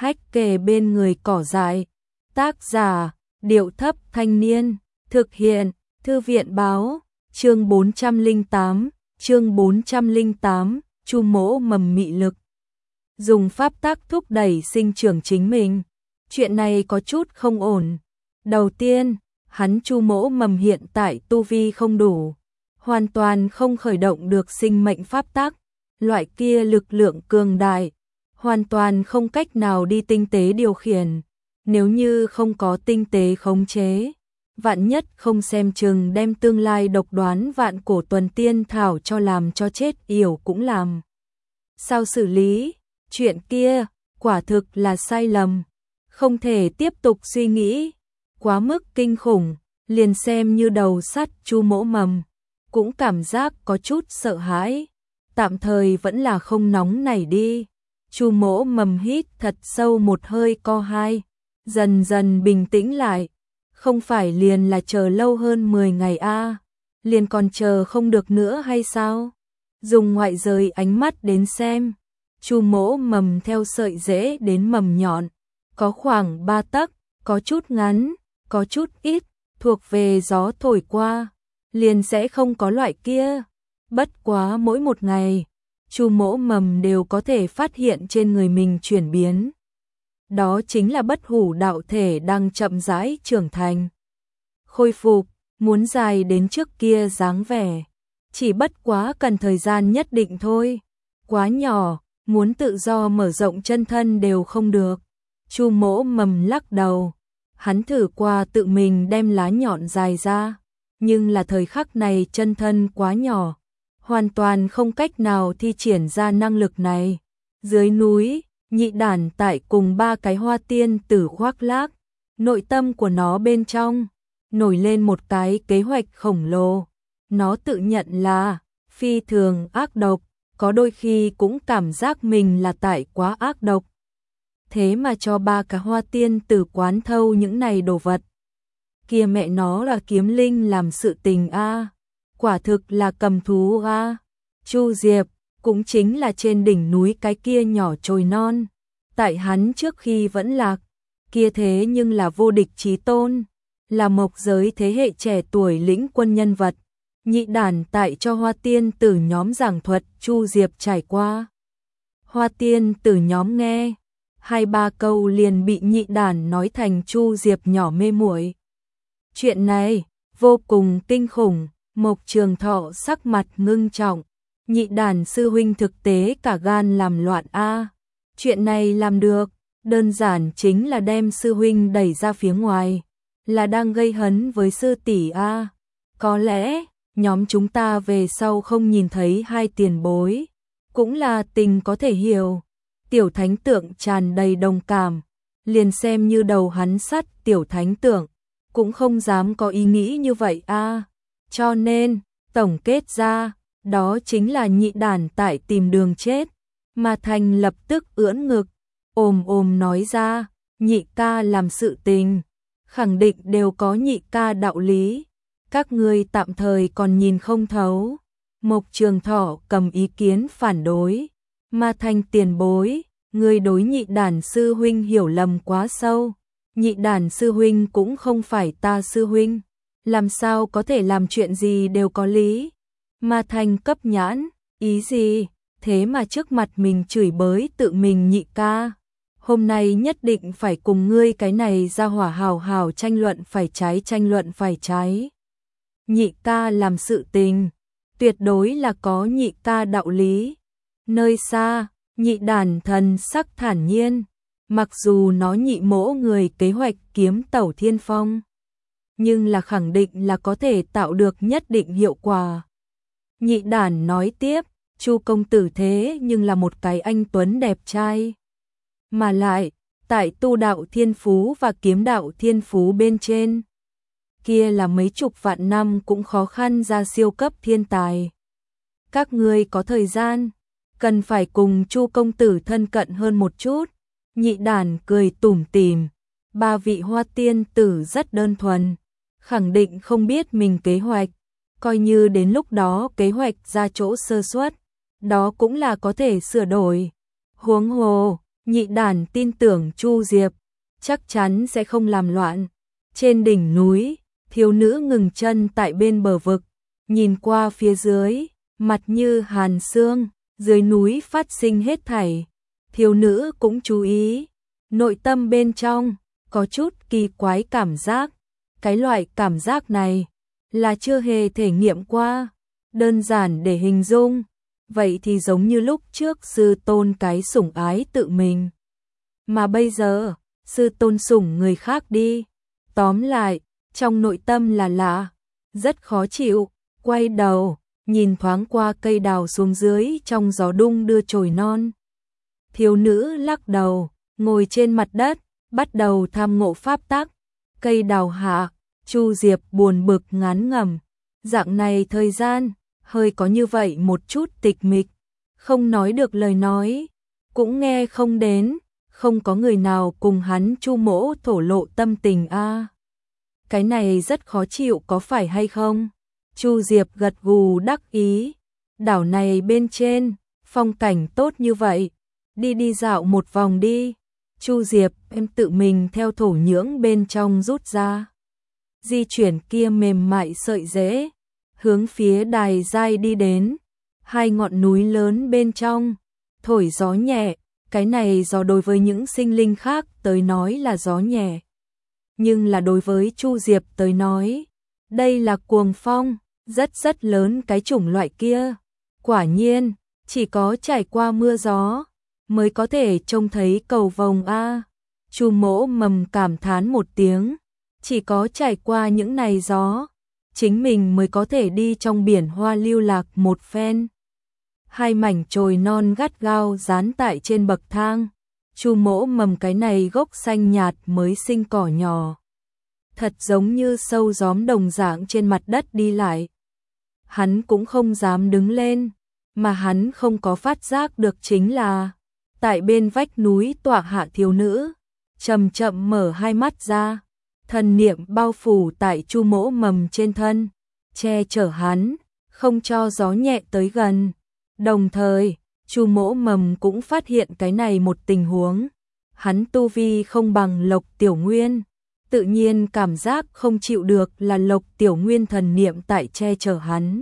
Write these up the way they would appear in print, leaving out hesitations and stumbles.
hách kề bên người cỏ dại. Tác giả, Điệu Thấp Thanh Niên, thực hiện, Thư viện Báo, chương 408, Chu Mỗ Mầm mị lực. Dùng pháp tắc thúc đẩy sinh trưởng chính mình. Chuyện này có chút không ổn. Đầu tiên, hắn Chu Mỗ Mầm hiện tại tu vi không đủ, hoàn toàn không khởi động được sinh mệnh pháp tắc, loại kia lực lượng cường đại, hoàn toàn không cách nào đi tinh tế điều khiển. Nếu như không có tinh tế khống chế, vạn nhất không xem chừng đem tương lai độc đoán vạn cổ tuần tiên thảo cho làm cho chết yểu cũng làm. Sao xử lý? Chuyện kia, quả thực là sai lầm. Không thể tiếp tục suy nghĩ. Quá mức kinh khủng, liền xem như đầu sắt Chu Mỗ Mầm cũng cảm giác có chút sợ hãi. Tạm thời vẫn là không nóng nảy đi. Chu Mỗ Mầm hít thật sâu một hơi co hai, dần dần bình tĩnh lại. Không phải liền là chờ lâu hơn 10 ngày a, liền còn chờ không được nữa hay sao? Dùng ngoại giới ánh mắt đến xem, Chu Mỗ Mầm theo sợi rễ đến mầm nhọn, có khoảng 3 tấc, có chút ngắn, có chút ít, thuộc về gió thổi qua, liền sẽ không có loại kia. Bất quá mỗi một ngày, Chu Mỗ Mầm đều có thể phát hiện trên người mình chuyển biến. Đó chính là bất hủ đạo thể đang chậm rãi trưởng thành. Khôi phục, muốn dài đến trước kia dáng vẻ. Chỉ bất quá cần thời gian nhất định thôi. Quá nhỏ, muốn tự do mở rộng chân thân đều không được. Chu Mỗ Mầm lắc đầu. Hắn thử qua tự mình đem lá nhọn dài ra. Nhưng là thời khắc này chân thân quá nhỏ. Hoàn toàn không cách nào thi triển ra năng lực này. Dưới núi, Nhị Đản tại cùng 3 cái hoa tiên tử khoác lác. Nội tâm của nó bên trong nổi lên một cái kế hoạch khổng lồ. Nó tự nhận là phi thường ác độc, có đôi khi cũng cảm giác mình là tại quá ác độc. Thế mà cho 3 cái hoa tiên tử quán thâu những này đồ vật. Kìa mẹ nó là kiếm linh làm sự tình a, quả thực là cầm thú a. Chu Diệp cũng chính là trên đỉnh núi cái kia nhỏ trồi non, tại hắn trước khi vẫn lạc, kia thế nhưng là vô địch chí tôn, là mộc giới thế hệ trẻ tuổi lĩnh quân nhân vật. Nhị Đản tại cho hoa tiên tử nhóm giảng thuật Chu Diệp trải qua. Hoa tiên tử nhóm nghe 2-3 câu liền bị Nhị Đản nói thành Chu Diệp nhỏ mê muội. Chuyện này vô cùng kinh khủng. Mộc Trường Thọ sắc mặt ngưng trọng. Nhị Đản sư huynh thực tế cả gan làm loạn a. Chuyện này làm được, đơn giản chính là đem sư huynh đẩy ra phía ngoài, là đang gây hấn với sư tỷ a. Có lẽ nhóm chúng ta về sau không nhìn thấy hai tiền bối, cũng là tình có thể hiểu. Tiểu Thánh Tượng tràn đầy đồng cảm, liền xem như đầu hắn sắt Tiểu Thánh Tượng cũng không dám có ý nghĩ như vậy a. Cho nên, tổng kết ra, đó chính là Nhị Đản tại tìm đường chết. Mà Thành lập tức ưỡn ngực, ồm nói ra, Nhị ca làm sự tình, khẳng định đều có nhị ca đạo lý. Các ngươi tạm thời còn nhìn không thấu. Mộc Trường Thọ cầm ý kiến phản đối. Mà Thành tiền bối, ngươi đối Nhị Đản sư huynh hiểu lầm quá sâu. Nhị Đản sư huynh cũng không phải ta sư huynh, làm sao có thể làm chuyện gì đều có lý. Mà Thành cấp nhãn, ý gì? Thế mà trước mặt mình chửi bới tự mình nhị ca. Hôm nay nhất định phải cùng ngươi cái này ra hỏa hào hào tranh luận phải trái. Nhị ca làm sự tình, tuyệt đối là có nhị ca đạo lý. Nơi xa, Nhị Đản thần sắc thản nhiên, mặc dù nó Nhị Mỗ người kế hoạch kiếm tẩu thiên phong, nhưng là khẳng định là có thể tạo được nhất định hiệu quả. Nhị Đản nói tiếp, Chu công tử thế nhưng là một cái anh tuấn đẹp trai. Mà lại, tại tu đạo thiên phú và kiếm đạo thiên phú bên trên, kia là mấy chục vạn năm cũng khó khăn ra siêu cấp thiên tài. Các ngươi có thời gian, cần phải cùng Chu công tử thân cận hơn một chút. Nhị Đản cười tủm tỉm, 3 vị hoa tiên tử rất đơn thuần, khẳng định không biết mình kế hoạch, coi như đến lúc đó kế hoạch ra chỗ sơ suất, đó cũng là có thể sửa đổi. Huống hồ, Nhị đàn tin tưởng Chu Diệp chắc chắn sẽ không làm loạn. Trên đỉnh núi, thiếu nữ ngừng chân tại bên bờ vực, nhìn qua phía dưới, mặt như hàn xương, dưới núi phát sinh hết thảy. Thiếu nữ cũng chú ý, nội tâm bên trong có chút kỳ quái cảm giác. Cái loại cảm giác này là chưa hề thể nghiệm qua, đơn giản để hình dung, vậy thì giống như lúc trước sư tôn cái sủng ái tự mình. Mà bây giờ, sư tôn sủng người khác đi. Tóm lại, trong nội tâm là lạ, rất khó chịu, quay đầu, nhìn thoáng qua cây đào xuống dưới trong gió đung đưa chồi non. Thiếu nữ lắc đầu, ngồi trên mặt đất, bắt đầu tham ngộ pháp tắc. Cây đào hạ, Chu Diệp buồn bực ngán ngẩm. Dạng này thời gian, hơi có như vậy một chút tịch mịch, không nói được lời nói, cũng nghe không đến, không có người nào cùng hắn Chu mỗ thổ lộ tâm tình a. Cái này rất khó chịu có phải hay không? Chu Diệp gật gù đắc ý, đảo này bên trên, phong cảnh tốt như vậy, đi đi dạo một vòng đi. Chu Diệp em tự mình theo thổ nhưỡng bên trong rút ra. Di chuyển kia mềm mại sợi rễ, hướng phía đài giai đi đến, hai ngọn núi lớn bên trong, thổi gió nhẹ, cái này gió đối với những sinh linh khác tới nói là gió nhẹ. Nhưng là đối với Chu Diệp tới nói, đây là cuồng phong, rất lớn cái chủng loại kia. Quả nhiên, chỉ có trải qua mưa gió, mới có thể trông thấy cầu vồng a. Chu mỗ mầm cảm thán một tiếng, chỉ có trải qua những này gió, chính mình mới có thể đi trong biển hoa lưu lạc một phen. Hai mảnh chồi non gắt gao dán tại trên bậc thang. Chu mỗ mầm cái này gốc xanh nhạt mới sinh cỏ nhỏ, thật giống như sâu gióm đồng dạng trên mặt đất đi lại. Hắn cũng không dám đứng lên, mà hắn không có phát giác được chính là tại bên vách núi tọa hạ thiếu nữ, chậm chậm mở hai mắt ra, thần niệm bao phủ tại Chu mỗ mầm trên thân, che chở hắn, không cho gió nhẹ tới gần. Đồng thời, Chu mỗ mầm cũng phát hiện cái này một tình huống, hắn tu vi không bằng Lộc Tiểu Nguyên, tự nhiên cảm giác không chịu được là Lộc Tiểu Nguyên thần niệm tại che chở hắn.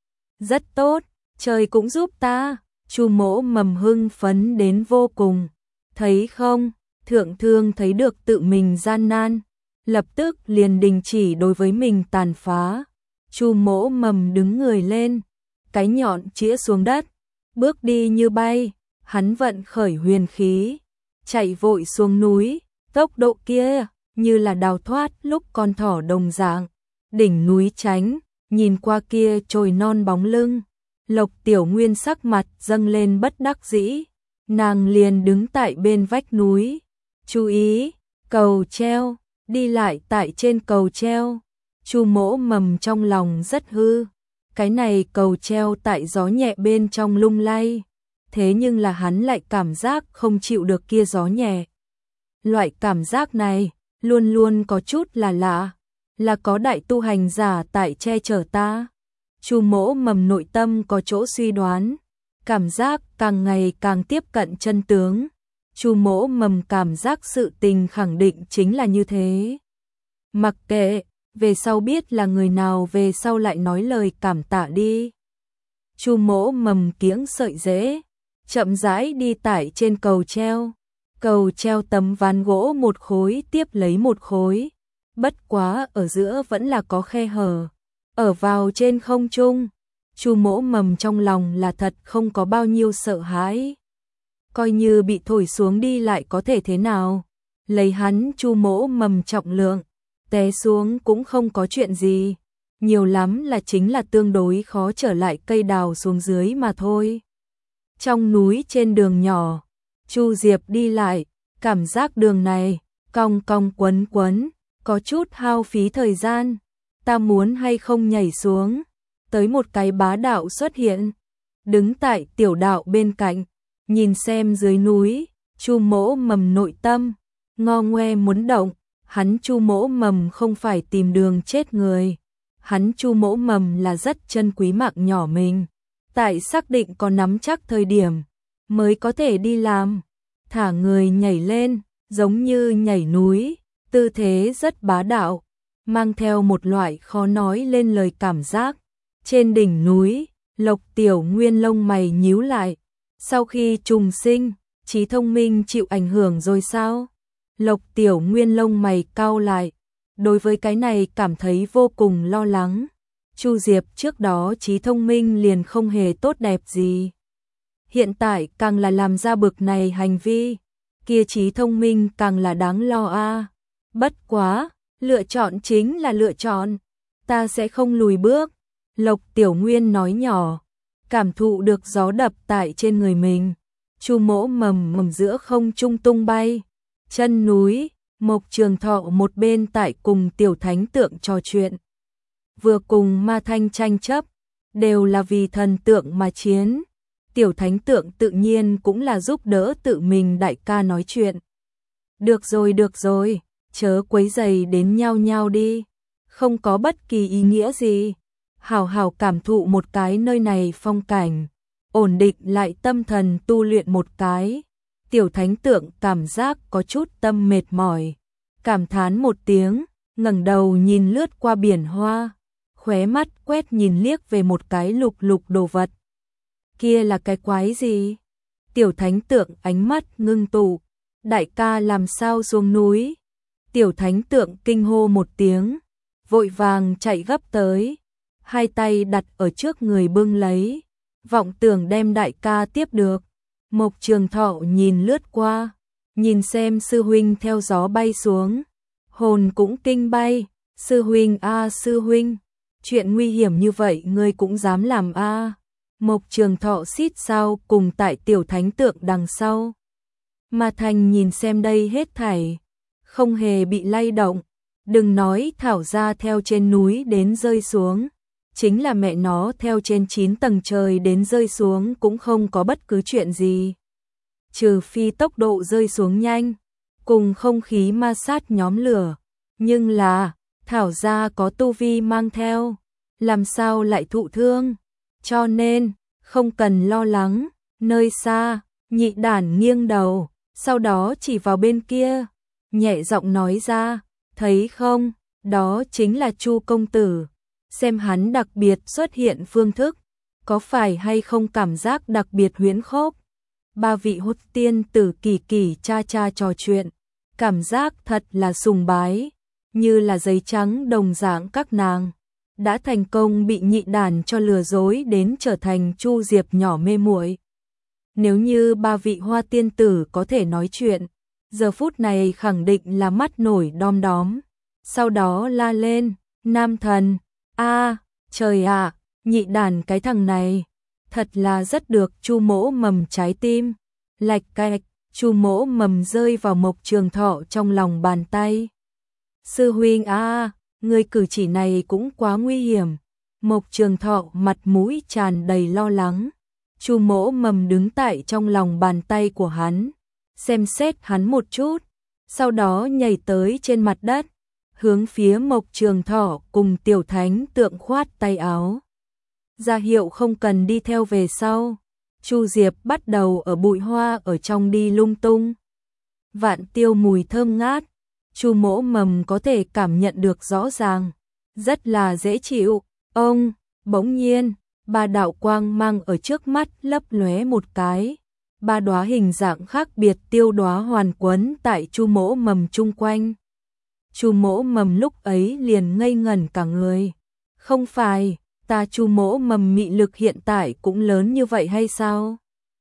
Rất tốt, trời cũng giúp ta. Chu mỗ mầm hưng phấn đến vô cùng. Thấy không, thượng thương thấy được tự mình gian nan, lập tức liền đình chỉ đối với mình tàn phá. Chu mỗ mầm đứng người lên, cái nhọn chĩa xuống đất, bước đi như bay, hắn vận khởi huyền khí, chạy vội xuống núi, tốc độ kia như là đào thoát lúc con thỏ đồng dạng. Đỉnh núi tránh, nhìn qua kia chồi non bóng lưng, Lộc Tiểu Nguyên sắc mặt dâng lên bất đắc dĩ, nàng liền đứng tại bên vách núi, chú ý, cầu treo, đi lại tại trên cầu treo. Chu mỗ mầm trong lòng rất hư, cái này cầu treo tại gió nhẹ bên trong lung lay, thế nhưng là hắn lại cảm giác không chịu được kia gió nhẹ. Loại cảm giác này luôn luôn có chút là lạ, là có đại tu hành giả tại che chở ta. Chu mỗ mầm nội tâm có chỗ suy đoán, cảm giác càng ngày càng tiếp cận chân tướng. Chu mỗ mầm cảm giác sự tình khẳng định chính là như thế. Mặc kệ, về sau biết là người nào về sau lại nói lời cảm tạ đi. Chu mỗ mầm kiếng sợi rễ, chậm rãi đi tải trên cầu treo. Cầu treo tấm ván gỗ một khối tiếp lấy một khối, bất quá ở giữa vẫn là có khe hở. Ở vào trên không trung, Chu mỗ mầm trong lòng là thật không có bao nhiêu sợ hãi. Coi như bị thổi xuống đi lại có thể thế nào, lấy hắn Chu mỗ mầm trọng lượng, té xuống cũng không có chuyện gì, nhiều lắm là chính là tương đối khó trở lại cây đào xuống dưới mà thôi. Trong núi trên đường nhỏ, Chu Diệp đi lại, cảm giác đường này cong cong quấn quấn, có chút hao phí thời gian. Ta muốn hay không nhảy xuống? Tới một cái bá đạo xuất hiện, đứng tại tiểu đạo bên cạnh, nhìn xem dưới núi. Chu mỗ mầm nội tâm ngo ngoe muốn động, hắn Chu mỗ mầm không phải tìm đường chết người, hắn Chu mỗ mầm là rất chân quý mạng nhỏ mình, tại xác định có nắm chắc thời điểm mới có thể đi làm. thả người nhảy lên, giống như nhảy núi, tư thế rất bá đạo, mang theo một loại khó nói lên lời cảm giác. Trên đỉnh núi, Lộc Tiểu Nguyên lông mày nhíu lại, sau khi trùng sinh, trí thông minh chịu ảnh hưởng rồi sao? Lộc Tiểu Nguyên lông mày cau lại, đối với cái này cảm thấy vô cùng lo lắng. Chu Diệp trước đó trí thông minh liền không hề tốt đẹp gì. Hiện tại càng là làm ra bực này hành vi, kia trí thông minh càng là đáng lo a. Bất quá, lựa chọn chính là lựa chọn, ta sẽ không lùi bước. Lộc Tiểu Nguyên nói nhỏ, cảm thụ được gió đập tại trên người mình. Chu Mỗ mầm giữa không trung tung bay. Chân núi, Mộc Trường Thọ một bên tại cùng Tiểu Thánh Tượng trò chuyện, vừa cùng Ma Thanh tranh chấp, đều là vì thần tượng mà chiến. Tiểu Thánh Tượng tự nhiên cũng là giúp đỡ tự mình đại ca nói chuyện. Được rồi, chớ quấy rầy đến nhau nhau đi, không có bất kỳ ý nghĩa gì. Hảo hảo cảm thụ một cái nơi này phong cảnh, ổn định lại tâm thần tu luyện một cái. Tiểu Thánh Tượng cảm giác có chút tâm mệt mỏi, cảm thán một tiếng, ngẩng đầu nhìn lướt qua biển hoa, khóe mắt quét nhìn liếc về một cái lục lục đồ vật. Kia là cái quái gì? Tiểu Thánh Tượng ánh mắt ngưng tụ, đại ca làm sao xuống núi? Tiểu Thánh Tượng kinh hô một tiếng, vội vàng chạy gấp tới, hai tay đặt ở trước người bưng lấy, vọng tưởng đem đại ca tiếp được. Mộc Trường Thọ nhìn lướt qua, nhìn xem sư huynh theo gió bay xuống, hồn cũng kinh bay. Sư huynh a sư huynh, chuyện nguy hiểm như vậy ngươi cũng dám làm a? Mộc Trường Thọ xít sao cùng tại Tiểu Thánh Tượng đằng sau. Ma Thanh nhìn xem đây hết thảy, không hề bị lay động. Đừng nói thảo ra theo trên núi đến rơi xuống, chính là mẹ nó theo trên 9 tầng trời đến rơi xuống cũng không có bất cứ chuyện gì. Trừ phi tốc độ rơi xuống nhanh, cùng không khí ma sát nhóm lửa. Nhưng là, thảo ra có tu vi mang theo, làm sao lại thụ thương. Cho nên, không cần lo lắng. Nơi xa, Nhị Đản nghiêng đầu, sau đó chỉ vào bên kia, nhẹ giọng nói ra, thấy không, đó chính là Chu công tử. Xem hắn đặc biệt xuất hiện phương thức, có phải hay không cảm giác đặc biệt huyễn khốc. Ba vị hốt tiên tử kỳ kỳ cha cha trò chuyện, cảm giác thật là sùng bái, như là giấy trắng đồng dạng các nàng. Đã thành công bị Nhị Đản cho lừa dối đến trở thành Chu Diệp nhỏ mê muội. Nếu như ba vị hoa tiên tử có thể nói chuyện, giờ phút này khẳng định là mắt nổi đom đóm. Sau đó la lên, nam thần, a trời ạ, Nhị Đản cái thằng này, thật là rất được Chu Mỗ mầm trái tim. Lạch cạch, Chu Mỗ mầm rơi vào Mộc Trường Thọ trong lòng bàn tay. Sư huynh a, người cử chỉ này cũng quá nguy hiểm. Mộc Trường Thọ mặt mũi tràn đầy lo lắng. Chu Mỗ mầm đứng tại trong lòng bàn tay của hắn, xem xét hắn một chút, sau đó nhảy tới trên mặt đất, hướng phía Mộc Trường Thọ cùng Tiểu Thánh Tượng khoát tay áo, ra hiệu không cần đi theo về sau. Chu Diệp bắt đầu ở bụi hoa ở trong đi lung tung. Vạn tiêu mùi thơm ngát, Chu Mỗ mầm có thể cảm nhận được rõ ràng, rất là dễ chịu. Ông, bỗng nhiên, ba đạo quang mang ở trước mắt lấp lóe một cái, ba đóa hình dạng khác biệt tiêu đóa hoàn quấn tại Chu Mỗ mầm chung quanh. Chu Mỗ mầm lúc ấy liền ngây ngẩn cả người. Không phải, ta Chu Mỗ mầm mị lực hiện tại cũng lớn như vậy hay sao?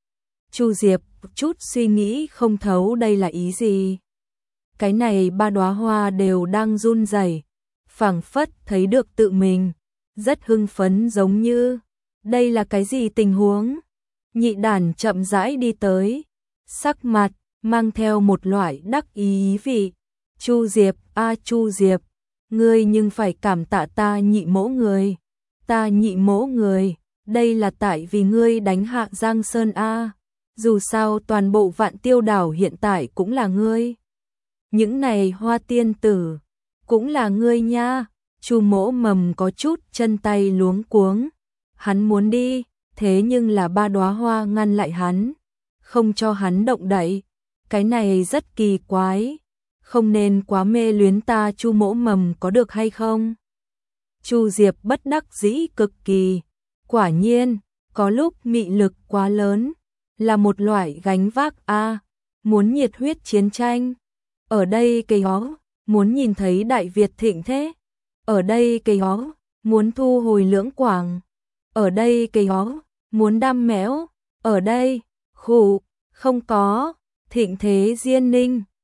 Chu Diệp chút suy nghĩ không thấu đây là ý gì. Cái này ba đóa hoa đều đang run rẩy, phảng phất thấy được tự mình, rất hưng phấn giống như, đây là cái gì tình huống? Nhị Đản chậm rãi đi tới, sắc mặt mang theo một loại đắc ý vị. Chu Diệp, a Chu Diệp, ngươi nhưng phải cảm tạ ta Nhị Mỗ người. Ta Nhị Mỗ người, đây là tại vì ngươi đánh hạ Giang Sơn a. Dù sao toàn bộ Vạn Tiêu đảo hiện tại cũng là ngươi. Những này hoa tiên tử cũng là ngươi nha. Chu Mỗ mầm có chút chân tay luống cuống. Hắn muốn đi, thế nhưng là ba đóa hoa ngăn lại hắn, không cho hắn động đậy. cái này rất kỳ quái, không nên quá mê luyến ta Chu Mỗ Mầm có được hay không? Chu Diệp bất đắc dĩ cực kỳ, quả nhiên, có lúc mị lực quá lớn, là một loại gánh vác a, muốn nhiệt huyết chiến tranh. Ở đây cây hó, muốn nhìn thấy Đại Việt thịnh thế. Ở đây cây hó, muốn thu hồi Lưỡng Quảng. Ở đây cây hó, muốn đam mẽo. Ở đây, khụ, không có, thịnh thế Diên Ninh.